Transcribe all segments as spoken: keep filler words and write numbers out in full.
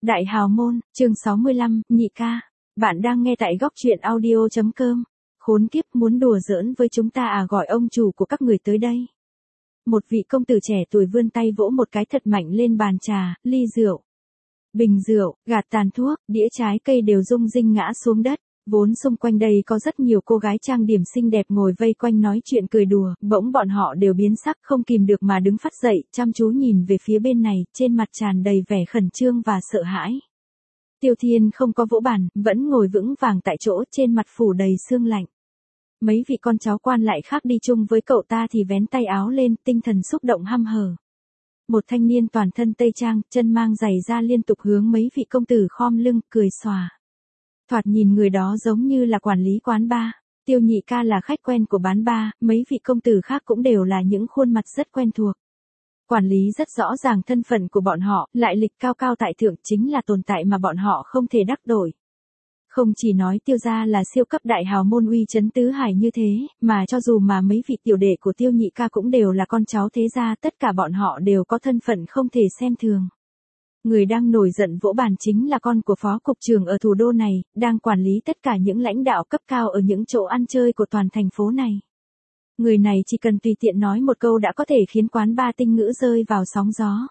Đại hào môn, chương sáu mươi lăm, nhị ca. Bạn đang nghe tại góc truyện audio chấm com. Khốn kiếp, muốn đùa giỡn với chúng ta à, gọi ông chủ của các người tới đây. Một vị công tử trẻ tuổi vươn tay vỗ một cái thật mạnh lên bàn trà, ly rượu, bình rượu, gạt tàn thuốc, đĩa trái cây đều rung rinh ngã xuống đất. Vốn xung quanh đây có rất nhiều cô gái trang điểm xinh đẹp ngồi vây quanh nói chuyện cười đùa, bỗng bọn họ đều biến sắc không kìm được mà đứng phát dậy, chăm chú nhìn về phía bên này, trên mặt tràn đầy vẻ khẩn trương và sợ hãi. Tiêu Thiên không có vỗ bàn, vẫn ngồi vững vàng tại chỗ, trên mặt phủ đầy sương lạnh. Mấy vị con cháu quan lại khác đi chung với cậu ta thì vén tay áo lên, tinh thần xúc động hăm hở. Một thanh niên toàn thân tây trang, chân mang giày da liên tục hướng mấy vị công tử khom lưng, cười xòa. Thoạt nhìn người đó giống như là quản lý quán bar. Tiêu nhị ca là khách quen của bán bar, mấy vị công tử khác cũng đều là những khuôn mặt rất quen thuộc. Quản lý rất rõ ràng thân phận của bọn họ, lại lịch cao cao tại thượng, chính là tồn tại mà bọn họ không thể đắc tội. Không chỉ nói Tiêu gia là siêu cấp đại hào môn uy chấn tứ hải như thế, mà cho dù mà mấy vị tiểu đệ của Tiêu nhị ca cũng đều là con cháu thế gia, tất cả bọn họ đều có thân phận không thể xem thường. Người đang nổi giận vỗ bàn chính là con của phó cục trưởng ở thủ đô này, đang quản lý tất cả những lãnh đạo cấp cao ở những chỗ ăn chơi của toàn thành phố này. Người này chỉ cần tùy tiện nói một câu đã có thể khiến quán bar tinh ngữ rơi vào sóng gió.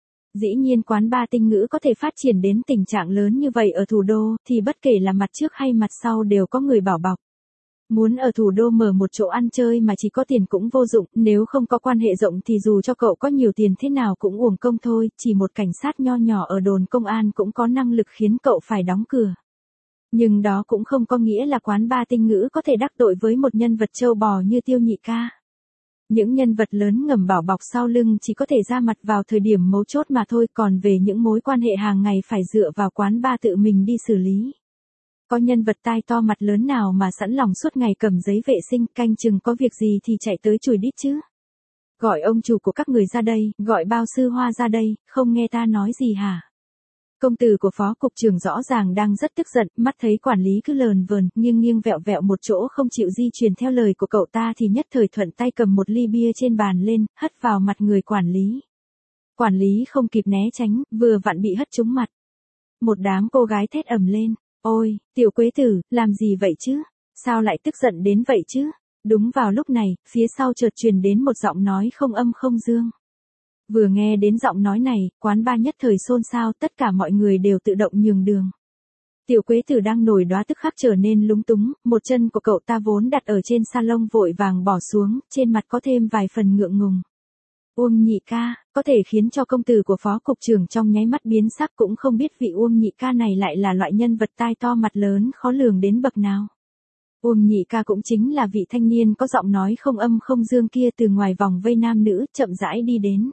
Dĩ nhiên quán bar tinh ngữ có thể phát triển đến tình trạng lớn như vậy ở thủ đô, thì bất kể là mặt trước hay mặt sau đều có người bảo bọc. Muốn ở thủ đô mở một chỗ ăn chơi mà chỉ có tiền cũng vô dụng, nếu không có quan hệ rộng thì dù cho cậu có nhiều tiền thế nào cũng uổng công thôi, chỉ một cảnh sát nho nhỏ ở đồn công an cũng có năng lực khiến cậu phải đóng cửa. Nhưng đó cũng không có nghĩa là quán bar tinh ngữ có thể đắc tội với một nhân vật trâu bò như Tiêu nhị ca. Những nhân vật lớn ngầm bảo bọc sau lưng chỉ có thể ra mặt vào thời điểm mấu chốt mà thôi, còn về những mối quan hệ hàng ngày phải dựa vào quán bar tự mình đi xử lý. Có nhân vật tai to mặt lớn nào mà sẵn lòng suốt ngày cầm giấy vệ sinh canh chừng có việc gì thì chạy tới chùi đít chứ. Gọi ông chủ của các người ra đây, gọi bao sư hoa ra đây, không nghe ta nói gì hả? Công tử của phó cục trưởng rõ ràng đang rất tức giận, mắt thấy quản lý cứ lờn vờn, nghiêng nghiêng vẹo vẹo một chỗ không chịu di chuyển theo lời của cậu ta thì nhất thời thuận tay cầm một ly bia trên bàn lên, hất vào mặt người quản lý. Quản lý không kịp né tránh, vừa vặn bị hất trúng mặt. Một đám cô gái thét ầm lên. Ôi, tiểu quế tử, làm gì vậy chứ? Sao lại tức giận đến vậy chứ? Đúng vào lúc này, phía sau chợt truyền đến một giọng nói không âm không dương. Vừa nghe đến giọng nói này, quán bar nhất thời xôn xao, tất cả mọi người đều tự động nhường đường. Tiểu quế tử đang nổi đoá tức khắc trở nên lúng túng, một chân của cậu ta vốn đặt ở trên salon vội vàng bỏ xuống, trên mặt có thêm vài phần ngượng ngùng. Uông nhị ca, có thể khiến cho công tử của phó cục trưởng trong nháy mắt biến sắc, cũng không biết vị Uông nhị ca này lại là loại nhân vật tai to mặt lớn khó lường đến bậc nào. Uông nhị ca cũng chính là vị thanh niên có giọng nói không âm không dương kia từ ngoài vòng vây nam nữ chậm rãi đi đến.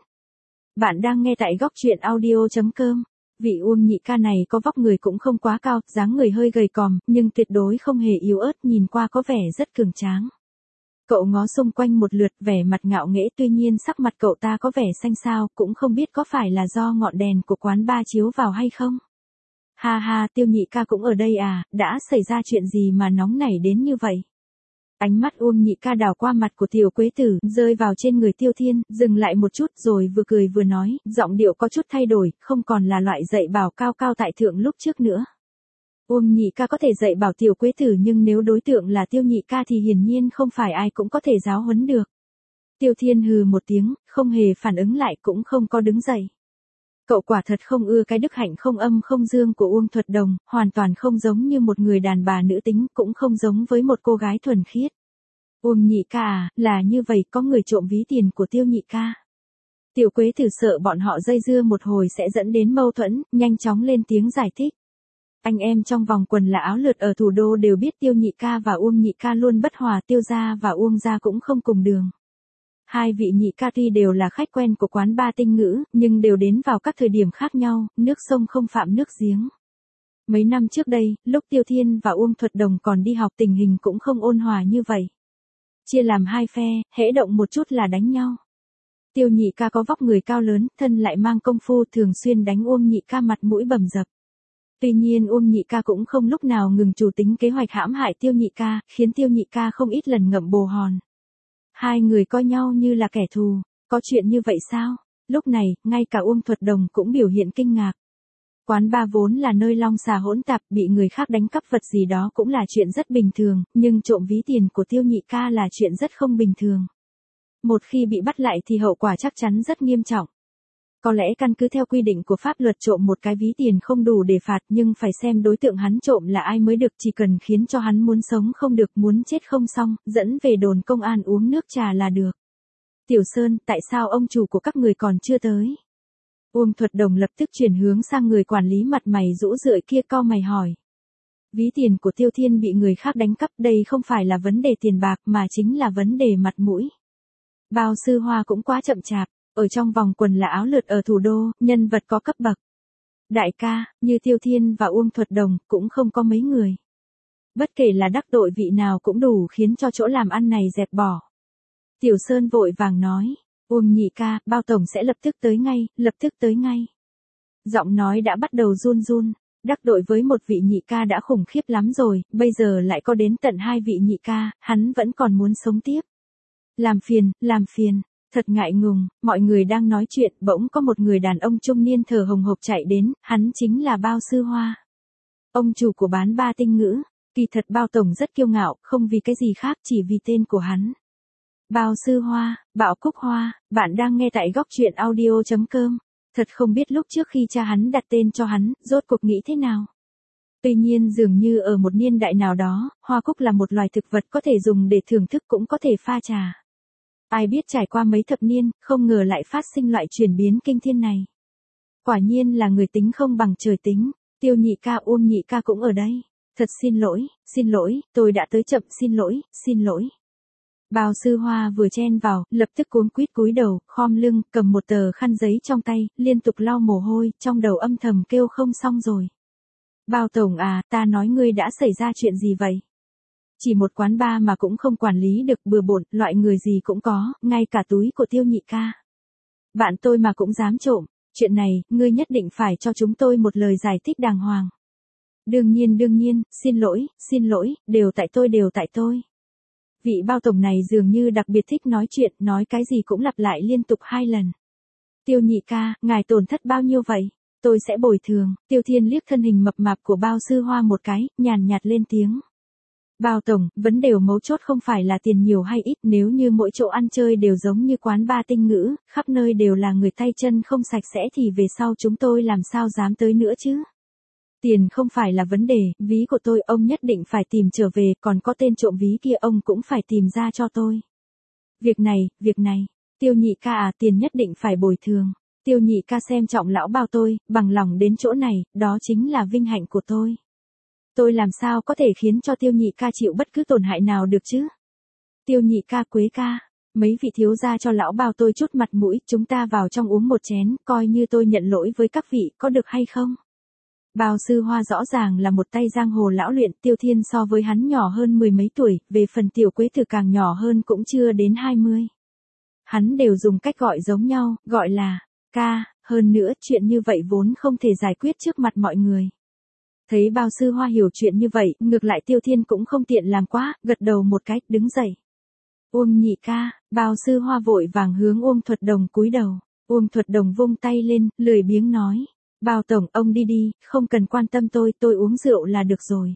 Bạn đang nghe tại góc truyện audio chấm com. Vị Uông nhị ca này có vóc người cũng không quá cao, dáng người hơi gầy còm, nhưng tuyệt đối không hề yếu ớt, nhìn qua có vẻ rất cường tráng. Cậu ngó xung quanh một lượt, vẻ mặt ngạo nghễ, tuy nhiên sắc mặt cậu ta có vẻ xanh xao, cũng không biết có phải là do ngọn đèn của quán bar chiếu vào hay không. Ha ha, Tiêu nhị ca cũng ở đây à, đã xảy ra chuyện gì mà nóng nảy đến như vậy? Ánh mắt Uông nhị ca đảo qua mặt của tiểu quế tử, rơi vào trên người Tiêu Thiên, dừng lại một chút rồi vừa cười vừa nói, giọng điệu có chút thay đổi, không còn là loại dạy bảo cao cao tại thượng lúc trước nữa. Uông nhị ca có thể dạy bảo tiểu quế tử, nhưng nếu đối tượng là Tiêu nhị ca thì hiển nhiên không phải ai cũng có thể giáo huấn được. Tiêu Thiên hừ một tiếng, không hề phản ứng lại, cũng không có đứng dậy. Cậu quả thật không ưa cái đức hạnh không âm không dương của Uông Thuật Đồng, hoàn toàn không giống như một người đàn bà nữ tính, cũng không giống với một cô gái thuần khiết. Uông nhị ca à, là như vậy, có người trộm ví tiền của Tiêu nhị ca. Tiểu quế tử sợ bọn họ dây dưa một hồi sẽ dẫn đến mâu thuẫn, nhanh chóng lên tiếng giải thích. Anh em trong vòng quần là áo lượt ở thủ đô đều biết Tiêu nhị ca và Uông nhị ca luôn bất hòa, Tiêu gia và Uông gia cũng không cùng đường. Hai vị nhị ca tuy đều là khách quen của quán bar tinh ngữ, nhưng đều đến vào các thời điểm khác nhau, nước sông không phạm nước giếng. Mấy năm trước đây, lúc Tiêu Thiên và Uông Thuật Đồng còn đi học tình hình cũng không ôn hòa như vậy. Chia làm hai phe, hễ động một chút là đánh nhau. Tiêu nhị ca có vóc người cao lớn, thân lại mang công phu, thường xuyên đánh Uông nhị ca mặt mũi bầm dập. Tuy nhiên Uông nhị ca cũng không lúc nào ngừng chủ tính kế hoạch hãm hại Tiêu nhị ca, khiến Tiêu nhị ca không ít lần ngậm bồ hòn. Hai người coi nhau như là kẻ thù, có chuyện như vậy sao? Lúc này, ngay cả Uông Thuật Đồng cũng biểu hiện kinh ngạc. Quán bar vốn là nơi long xà hỗn tạp, bị người khác đánh cắp vật gì đó cũng là chuyện rất bình thường, nhưng trộm ví tiền của Tiêu nhị ca là chuyện rất không bình thường. Một khi bị bắt lại thì hậu quả chắc chắn rất nghiêm trọng. Có lẽ căn cứ theo quy định của pháp luật trộm một cái ví tiền không đủ để phạt, nhưng phải xem đối tượng hắn trộm là ai mới được, chỉ cần khiến cho hắn muốn sống không được, muốn chết không xong, dẫn về đồn công an uống nước trà là được. Tiểu Sơn, tại sao ông chủ của các người còn chưa tới? Uông Thuật Đồng lập tức chuyển hướng sang người quản lý mặt mày rũ rượi kia, cau mày hỏi. Ví tiền của Tiêu Thiên bị người khác đánh cắp, đây không phải là vấn đề tiền bạc mà chính là vấn đề mặt mũi. Bao Sư Hoa cũng quá chậm chạp, ở trong vòng quần là áo lượt ở thủ đô, nhân vật có cấp bậc. Đại ca, như Tiêu Thiên và Uông Thuật Đồng cũng không có mấy người. Bất kể là đắc tội vị nào cũng đủ khiến cho chỗ làm ăn này dẹp bỏ. Tiểu Sơn vội vàng nói. Uông nhị ca, Bao tổng sẽ lập tức tới ngay, lập tức tới ngay. Giọng nói đã bắt đầu run run, đắc tội với một vị nhị ca đã khủng khiếp lắm rồi, bây giờ lại có đến tận hai vị nhị ca, hắn vẫn còn muốn sống tiếp. Làm phiền, làm phiền, thật ngại ngùng, mọi người đang nói chuyện, bỗng có một người đàn ông trung niên thở hồng hộc chạy đến, hắn chính là Bao Sư Hoa. Ông chủ của bán ba tinh ngữ, kỳ thật Bao tổng rất kiêu ngạo, không vì cái gì khác, chỉ vì tên của hắn. Bao Sư Hoa, Bảo Cúc Hoa, bạn đang nghe tại góc truyện audio chấm com. Thật không biết lúc trước khi cha hắn đặt tên cho hắn, rốt cuộc nghĩ thế nào. Tuy nhiên dường như ở một niên đại nào đó, hoa cúc là một loài thực vật có thể dùng để thưởng thức cũng có thể pha trà. Ai biết trải qua mấy thập niên, không ngờ lại phát sinh loại chuyển biến kinh thiên này. Quả nhiên là người tính không bằng trời tính, Tiêu nhị ca, Uông nhị ca cũng ở đây. Thật xin lỗi, xin lỗi, tôi đã tới chậm, xin lỗi, xin lỗi. Bao Sư Hoa vừa chen vào, lập tức cuống quýt cúi đầu, khom lưng, cầm một tờ khăn giấy trong tay, liên tục lau mồ hôi, trong đầu âm thầm kêu không xong rồi. Bao tổng à, ta nói ngươi đã xảy ra chuyện gì vậy? Chỉ một quán bar mà cũng không quản lý được, bừa bộn, loại người gì cũng có, ngay cả túi của Tiêu nhị ca. Bạn tôi mà cũng dám trộm, chuyện này, ngươi nhất định phải cho chúng tôi một lời giải thích đàng hoàng. Đương nhiên đương nhiên, xin lỗi, xin lỗi, đều tại tôi đều tại tôi. Vị Bao tổng này dường như đặc biệt thích nói chuyện, nói cái gì cũng lặp lại liên tục hai lần. Tiêu nhị ca, ngài tổn thất bao nhiêu vậy? Tôi sẽ bồi thường. Tiêu Thiên liếc thân hình mập mạp của Bao Sư Hoa một cái, nhàn nhạt lên tiếng. Bao tổng, vấn đề mấu chốt không phải là tiền nhiều hay ít, nếu như mỗi chỗ ăn chơi đều giống như quán ba tinh ngữ, khắp nơi đều là người tay chân không sạch sẽ thì về sau chúng tôi làm sao dám tới nữa chứ? Tiền không phải là vấn đề, ví của tôi ông nhất định phải tìm trở về, còn có tên trộm ví kia ông cũng phải tìm ra cho tôi. Việc này, việc này, Tiêu nhị ca à, tiền nhất định phải bồi thường. Tiêu nhị ca xem trọng lão Bao tôi, bằng lòng đến chỗ này, đó chính là vinh hạnh của tôi. Tôi làm sao có thể khiến cho Tiêu nhị ca chịu bất cứ tổn hại nào được chứ? Tiêu nhị ca, Quế ca, mấy vị thiếu gia cho lão Bao tôi chút mặt mũi, chúng ta vào trong uống một chén, coi như tôi nhận lỗi với các vị, có được hay không? Bao Sư Hoa rõ ràng là một tay giang hồ lão luyện, Tiêu Thiên so với hắn nhỏ hơn mười mấy tuổi, về phần Tiểu Quế Tử càng nhỏ hơn cũng chưa đến hai mươi. Hắn đều dùng cách gọi giống nhau, gọi là ca, hơn nữa chuyện như vậy vốn không thể giải quyết trước mặt mọi người. Thấy Bao Sư Hoa hiểu chuyện như vậy, ngược lại Tiêu Thiên cũng không tiện làm quá, gật đầu một cái, đứng dậy. Uông nhị ca, Bao Sư Hoa vội vàng hướng Uông Thuật Đồng cúi đầu. Uông Thuật Đồng vung tay lên, lười biếng nói. Bao tổng, ông đi đi, không cần quan tâm tôi, tôi uống rượu là được rồi.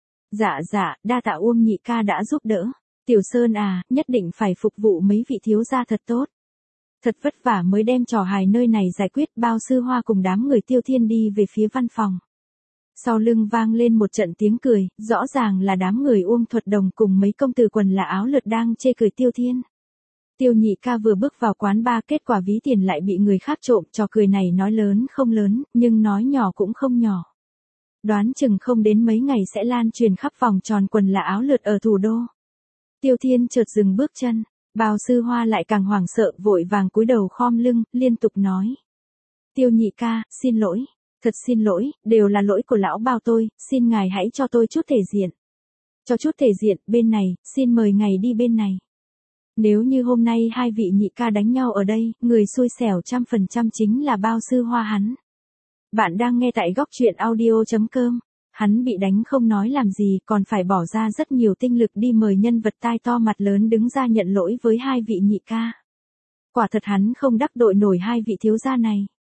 Dạ dạ, đa tạ Uông nhị ca đã giúp đỡ. Tiểu Sơn à, nhất định phải phục vụ mấy vị thiếu gia thật tốt. Thật vất vả mới đem trò hài nơi này giải quyết. Bao Sư Hoa cùng đám người Tiêu Thiên đi về phía văn phòng. Sau lưng vang lên một trận tiếng cười, rõ ràng là đám người Uông Thuật Đồng cùng mấy công tử quần là áo lượt đang chê cười Tiêu Thiên. Tiêu nhị ca vừa bước vào quán bar, kết quả ví tiền lại bị người khác trộm, trò cười này nói lớn không lớn, nhưng nói nhỏ cũng không nhỏ. Đoán chừng không đến mấy ngày sẽ lan truyền khắp vòng tròn quần là áo lượt ở thủ đô. Tiêu Thiên chợt dừng bước chân, Bao Sư Hoa lại càng hoảng sợ, vội vàng cúi đầu khom lưng, liên tục nói. Tiêu nhị ca, xin lỗi, thật xin lỗi, đều là lỗi của lão Bao tôi, xin ngài hãy cho tôi chút thể diện. Cho chút thể diện, bên này, xin mời ngài đi bên này. Nếu như hôm nay hai vị nhị ca đánh nhau ở đây, người xui xẻo trăm phần trăm chính là Bao Sư Hoa hắn. Bạn đang nghe tại góc truyện audio chấm com. Hắn bị đánh không nói làm gì, còn phải bỏ ra rất nhiều tinh lực đi mời nhân vật tai to mặt lớn đứng ra nhận lỗi với hai vị nhị ca. Quả thật hắn không đắc tội nổi hai vị thiếu gia này.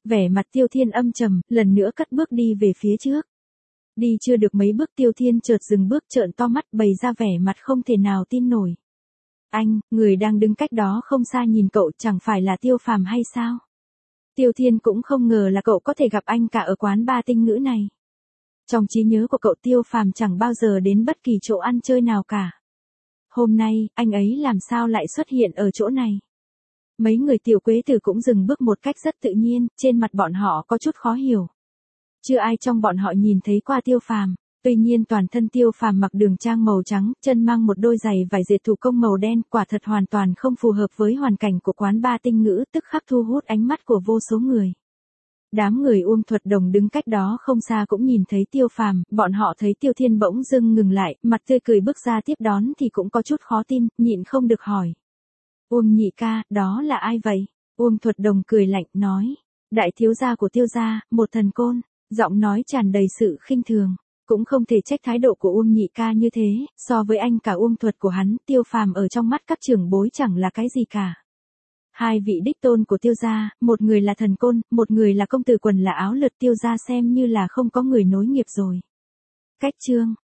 Vẻ mặt Tiêu Thiên âm trầm, lần nữa cất bước đi về phía trước. Đi chưa được mấy bước Tiêu Thiên chợt dừng bước trợn to mắt bày ra vẻ mặt không thể nào tin nổi. Anh, người đang đứng cách đó không xa nhìn cậu chẳng phải là Tiêu Phàm hay sao? Tiêu Thiên cũng không ngờ là cậu có thể gặp anh cả ở quán ba tinh ngữ này. Trong trí nhớ của cậu Tiêu Phàm chẳng bao giờ đến bất kỳ chỗ ăn chơi nào cả. Hôm nay, anh ấy làm sao lại xuất hiện ở chỗ này? Mấy người Tiểu Quế Tử cũng dừng bước một cách rất tự nhiên, trên mặt bọn họ có chút khó hiểu. Chưa ai trong bọn họ nhìn thấy qua Tiêu Phàm, tuy nhiên toàn thân Tiêu Phàm mặc đường trang màu trắng, chân mang một đôi giày vải dệt thủ công màu đen, quả thật hoàn toàn không phù hợp với hoàn cảnh của quán ba tinh ngữ, tức khắc thu hút ánh mắt của vô số người. Đám người Uông Thuật Đồng đứng cách đó không xa cũng nhìn thấy Tiêu Phàm, bọn họ thấy Tiêu Thiên bỗng dưng ngừng lại, mặt tươi cười bước ra tiếp đón thì cũng có chút khó tin, nhịn không được hỏi. Uông nhị ca, đó là ai vậy? Uông Thuật Đồng cười lạnh, nói. Đại thiếu gia của Tiêu gia, một thần côn, giọng nói tràn đầy sự khinh thường. Cũng không thể trách thái độ của Uông nhị ca như thế, so với anh cả Uông Thuật của hắn, Tiêu Phàm ở trong mắt các trưởng bối chẳng là cái gì cả. Hai vị đích tôn của Tiêu gia, một người là thần côn, một người là công tử quần là áo lượt Tiêu gia xem như là không có người nối nghiệp rồi. Cách chương